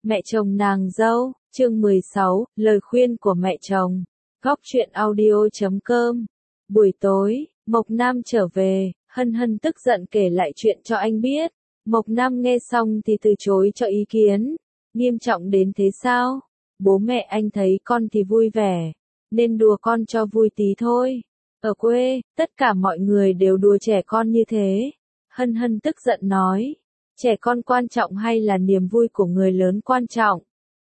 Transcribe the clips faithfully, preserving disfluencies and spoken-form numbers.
Mẹ chồng nàng dâu, chương mười sáu, lời khuyên của mẹ chồng. Góc truyện audio chấm com. Buổi tối, Mộc Nam trở về, Hân Hân tức giận kể lại chuyện cho anh biết. Mộc Nam nghe xong thì từ chối cho ý kiến. Nghiêm trọng đến thế sao? Bố mẹ anh thấy con thì vui vẻ, nên đùa con cho vui tí thôi. Ở quê, tất cả mọi người đều đùa trẻ con như thế. Hân Hân tức giận nói. Trẻ con quan trọng hay là niềm vui của người lớn quan trọng?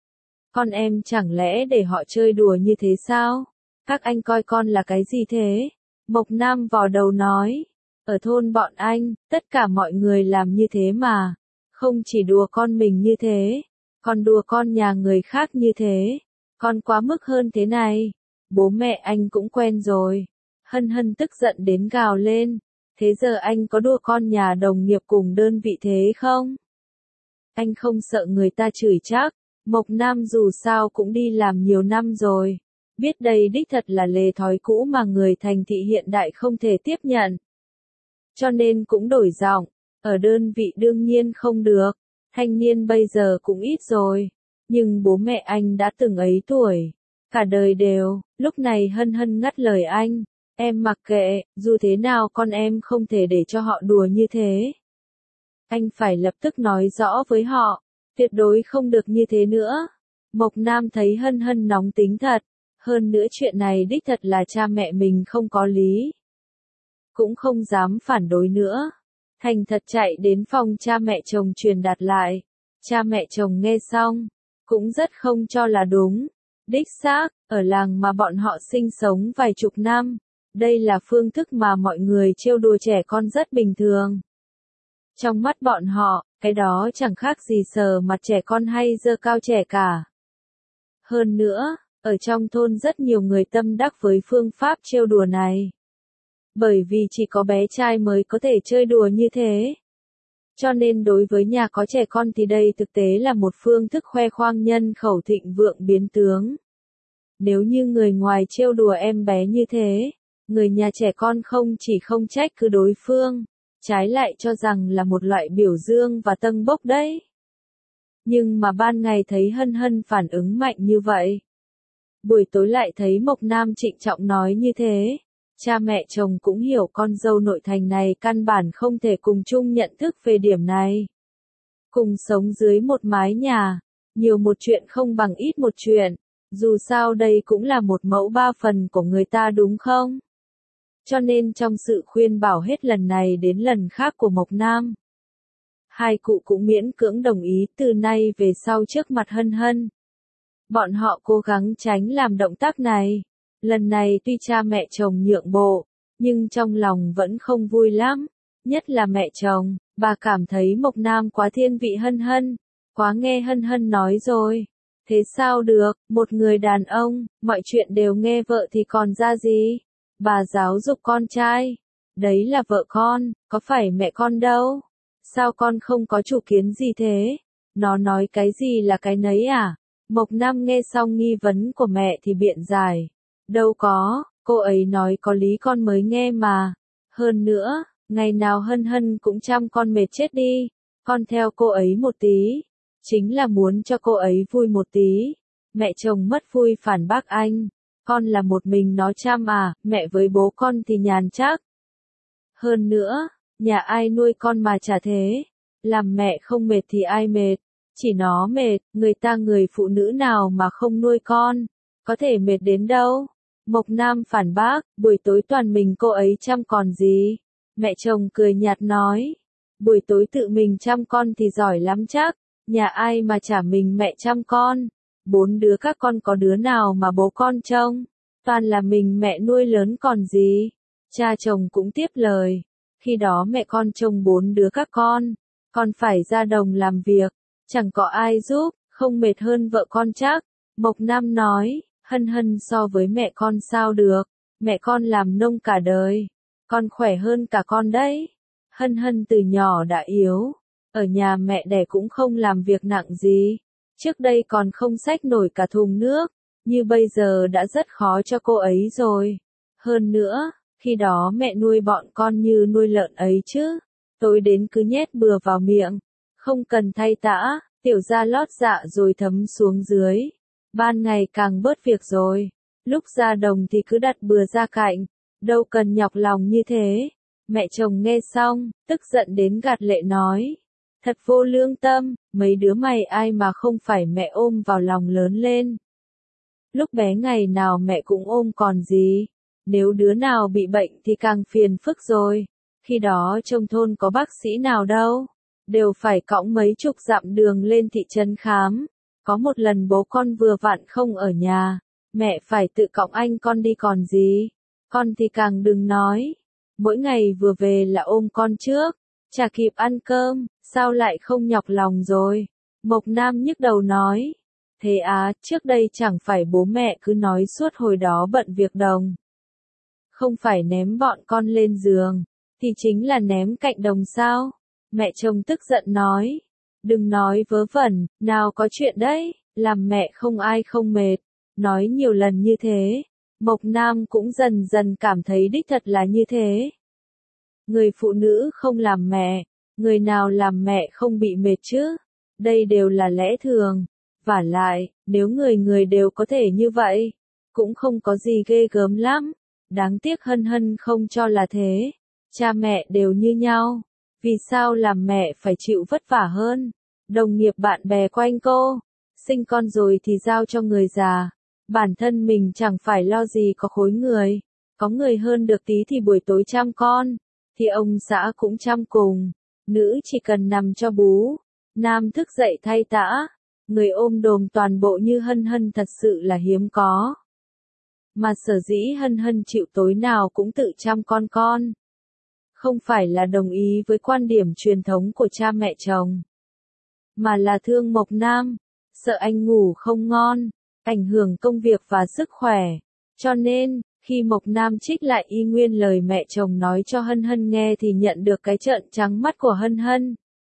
Con em chẳng lẽ để họ chơi đùa như thế sao? Các anh coi con là cái gì thế? Mộc Nam vò đầu nói. Ở thôn bọn anh, tất cả mọi người làm như thế mà. Không chỉ đùa con mình như thế, còn đùa con nhà người khác như thế. Con quá mức hơn thế này. Bố mẹ anh cũng quen rồi. Hân Hân tức giận đến gào lên. Thế giờ anh có đùa con nhà đồng nghiệp cùng đơn vị thế không? Anh không sợ người ta chửi chắc. Mộc Nam dù sao cũng đi làm nhiều năm rồi. Biết đây đích thật là lề thói cũ mà người thành thị hiện đại không thể tiếp nhận. Cho nên cũng đổi giọng. Ở đơn vị đương nhiên không được. Thanh niên bây giờ cũng ít rồi. Nhưng bố mẹ anh đã từng ấy tuổi. Cả đời đều. Lúc này Hân Hân ngắt lời anh. Em mặc kệ, dù thế nào con em không thể để cho họ đùa như thế. Anh phải lập tức nói rõ với họ, tuyệt đối không được như thế nữa. Mộc Nam thấy Hân Hân nóng tính thật, hơn nữa chuyện này đích thật là cha mẹ mình không có lý. Cũng không dám phản đối nữa. Thành thật chạy đến phòng cha mẹ chồng truyền đạt lại. Cha mẹ chồng nghe xong, cũng rất không cho là đúng. Đích xác, ở làng mà bọn họ sinh sống vài chục năm. Đây là phương thức mà mọi người trêu đùa trẻ con rất bình thường. Trong mắt bọn họ, cái đó chẳng khác gì sờ mặt trẻ con hay giơ cao trẻ cả. Hơn nữa, ở trong thôn rất nhiều người tâm đắc với phương pháp trêu đùa này. Bởi vì chỉ có bé trai mới có thể chơi đùa như thế. Cho nên đối với nhà có trẻ con thì đây thực tế là một phương thức khoe khoang nhân khẩu thịnh vượng biến tướng. Nếu như người ngoài trêu đùa em bé như thế, người nhà trẻ con không chỉ không trách cứ đối phương, trái lại cho rằng là một loại biểu dương và tâng bốc đấy. Nhưng mà ban ngày thấy Hân Hân phản ứng mạnh như vậy. Buổi tối lại thấy Mộc Nam trịnh trọng nói như thế. Cha mẹ chồng cũng hiểu con dâu nội thành này căn bản không thể cùng chung nhận thức về điểm này. Cùng sống dưới một mái nhà, nhiều một chuyện không bằng ít một chuyện. Dù sao đây cũng là một mẫu ba phần của người ta đúng không? Cho nên trong sự khuyên bảo hết lần này đến lần khác của Mộc Nam, hai cụ cũng miễn cưỡng đồng ý từ nay về sau trước mặt Hân Hân. Bọn họ cố gắng tránh làm động tác này. Lần này tuy cha mẹ chồng nhượng bộ, nhưng trong lòng vẫn không vui lắm. Nhất là mẹ chồng, bà cảm thấy Mộc Nam quá thiên vị Hân Hân, quá nghe Hân Hân nói rồi. Thế sao được, một người đàn ông, mọi chuyện đều nghe vợ thì còn ra gì? Bà giáo dục con trai. Đấy là vợ con, có phải mẹ con đâu. Sao con không có chủ kiến gì thế? Nó nói cái gì là cái nấy à? Mộc Nam nghe xong nghi vấn của mẹ thì biện giải. Đâu có, cô ấy nói có lý con mới nghe mà. Hơn nữa, ngày nào Hân Hân cũng chăm con mệt chết đi. Con theo cô ấy một tí. Chính là muốn cho cô ấy vui một tí. Mẹ chồng mất vui phản bác anh. Con là một mình nó chăm à, mẹ với bố con thì nhàn chắc. Hơn nữa, nhà ai nuôi con mà chả thế. Làm mẹ không mệt thì ai mệt. Chỉ nó mệt, người ta người phụ nữ nào mà không nuôi con. Có thể mệt đến đâu. Mộc Nam phản bác, buổi tối toàn mình cô ấy chăm còn gì. Mẹ chồng cười nhạt nói. Buổi tối tự mình chăm con thì giỏi lắm chắc. Nhà ai mà chả mình mẹ chăm con. Bốn đứa các con có đứa nào mà bố con trông. Toàn là mình mẹ nuôi lớn còn gì. Cha chồng cũng tiếp lời. Khi đó mẹ con trông bốn đứa các con. Con phải ra đồng làm việc. Chẳng có ai giúp, không mệt hơn vợ con chắc. Mộc Nam nói, Hân Hân so với mẹ con sao được. Mẹ con làm nông cả đời. Con khỏe hơn cả con đấy. Hân Hân từ nhỏ đã yếu. Ở nhà mẹ đẻ cũng không làm việc nặng gì. Trước đây còn không xách nổi cả thùng nước. Như bây giờ đã rất khó cho cô ấy rồi. Hơn nữa, khi đó mẹ nuôi bọn con như nuôi lợn ấy chứ. Tối đến cứ nhét bừa vào miệng. Không cần thay tã, tiểu ra lót dạ rồi thấm xuống dưới. Ban ngày càng bớt việc rồi. Lúc ra đồng thì cứ đặt bừa ra cạnh. Đâu cần nhọc lòng như thế. Mẹ chồng nghe xong, tức giận đến gạt lệ nói. Thật vô lương tâm, mấy đứa mày ai mà không phải mẹ ôm vào lòng lớn lên. Lúc bé ngày nào mẹ cũng ôm còn gì. Nếu đứa nào bị bệnh thì càng phiền phức rồi. Khi đó trong thôn có bác sĩ nào đâu. Đều phải cõng mấy chục dặm đường lên thị trấn khám. Có một lần bố con vừa vặn không ở nhà. Mẹ phải tự cõng anh con đi còn gì. Con thì càng đừng nói. Mỗi ngày vừa về là ôm con trước. Chả kịp ăn cơm, sao lại không nhọc lòng rồi. Mộc Nam nhức đầu nói. Thế á, trước đây chẳng phải bố mẹ cứ nói suốt hồi đó bận việc đồng. Không phải ném bọn con lên giường, thì chính là ném cạnh đồng sao. Mẹ chồng tức giận nói. Đừng nói vớ vẩn, nào có chuyện đấy, làm mẹ không ai không mệt. Nói nhiều lần như thế, Mộc Nam cũng dần dần cảm thấy đích thật là như thế. Người phụ nữ không làm mẹ, người nào làm mẹ không bị mệt chứ? Đây đều là lẽ thường. Vả lại, nếu người người đều có thể như vậy, cũng không có gì ghê gớm lắm. Đáng tiếc Hân Hân không cho là thế. Cha mẹ đều như nhau. Vì sao làm mẹ phải chịu vất vả hơn? Đồng nghiệp bạn bè quanh cô. Sinh con rồi thì giao cho người già. Bản thân mình chẳng phải lo gì có khối người. Có người hơn được tí thì buổi tối chăm con. Thì ông xã cũng chăm cùng. Nữ chỉ cần nằm cho bú. Nam thức dậy thay tã. Người ôm đồm toàn bộ như Hân Hân thật sự là hiếm có. Mà sở dĩ Hân Hân chịu tối nào cũng tự chăm con con. Không phải là đồng ý với quan điểm truyền thống của cha mẹ chồng. Mà là thương Mộc Nam. Sợ anh ngủ không ngon. Ảnh hưởng công việc và sức khỏe. Cho nên, khi Mộc Nam trích lại y nguyên lời mẹ chồng nói cho Hân Hân nghe thì nhận được cái trợn trắng mắt của Hân Hân.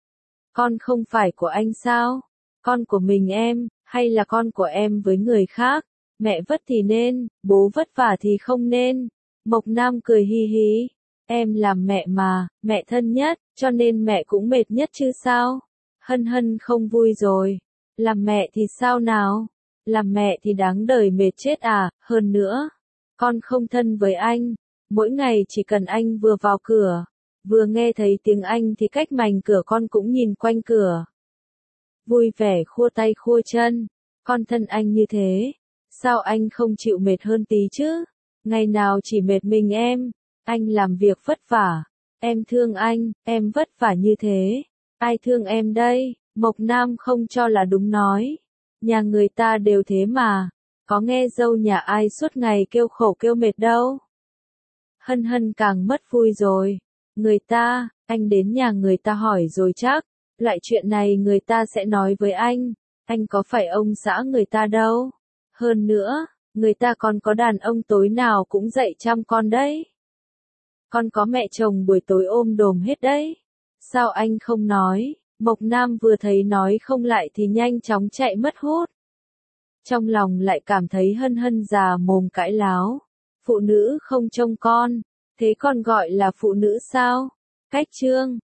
Con không phải của anh sao? Con của mình em, hay là con của em với người khác? Mẹ vất thì nên, bố vất vả thì không nên. Mộc Nam cười hi hí. Em làm mẹ mà, mẹ thân nhất, cho nên mẹ cũng mệt nhất chứ sao? Hân Hân không vui rồi. Làm mẹ thì sao nào? Làm mẹ thì đáng đời mệt chết à, hơn nữa. Con không thân với anh. Mỗi ngày chỉ cần anh vừa vào cửa, vừa nghe thấy tiếng anh thì cách mành cửa con cũng nhìn quanh cửa. Vui vẻ khua tay khua chân. Con thân anh như thế. Sao anh không chịu mệt hơn tí chứ? Ngày nào chỉ mệt mình em. Anh làm việc vất vả. Em thương anh, em vất vả như thế. Ai thương em đây? Mộc Nam không cho là đúng nói. Nhà người ta đều thế mà. Có nghe dâu nhà ai suốt ngày kêu khổ kêu mệt đâu. Hân Hân càng mất vui rồi. Người ta, anh đến nhà người ta hỏi rồi chắc. Loại chuyện này người ta sẽ nói với anh. Anh có phải ông xã người ta đâu. Hơn nữa, người ta còn có đàn ông tối nào cũng dậy chăm con đấy. Con có mẹ chồng buổi tối ôm đồm hết đấy. Sao anh không nói? Mộc Nam vừa thấy nói không lại thì nhanh chóng chạy mất hút. Trong lòng lại cảm thấy Hân Hân già mồm cãi láo. Phụ nữ không trông con. Thế còn gọi là phụ nữ sao? Cách chương.